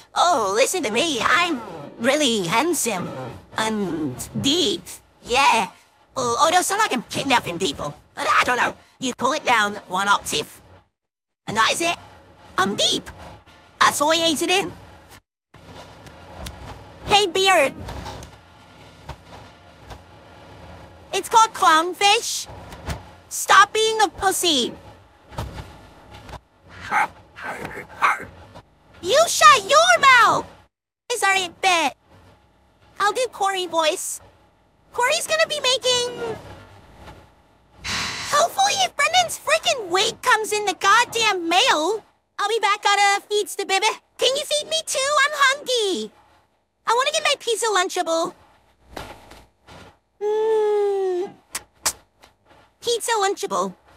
Oh, listen to me. I'm really handsome and deep. Yeah. Although some like I'm kidnapping people. But I don't know. You pull it down one octave. And that is it. I'm deep. That's all you need to do. Hey, Beard. It's called clownfish. Stop being a pussy. You shut your mouth! Is our 8-bit. I'll do Corey voice. Corey's gonna be making... Hopefully if Brendan's freaking weight comes in the goddamn mail, I'll be back on feeds to baby. Can you feed me too? I'm hungry. I wanna get my pizza Lunchable. Pizza Lunchable.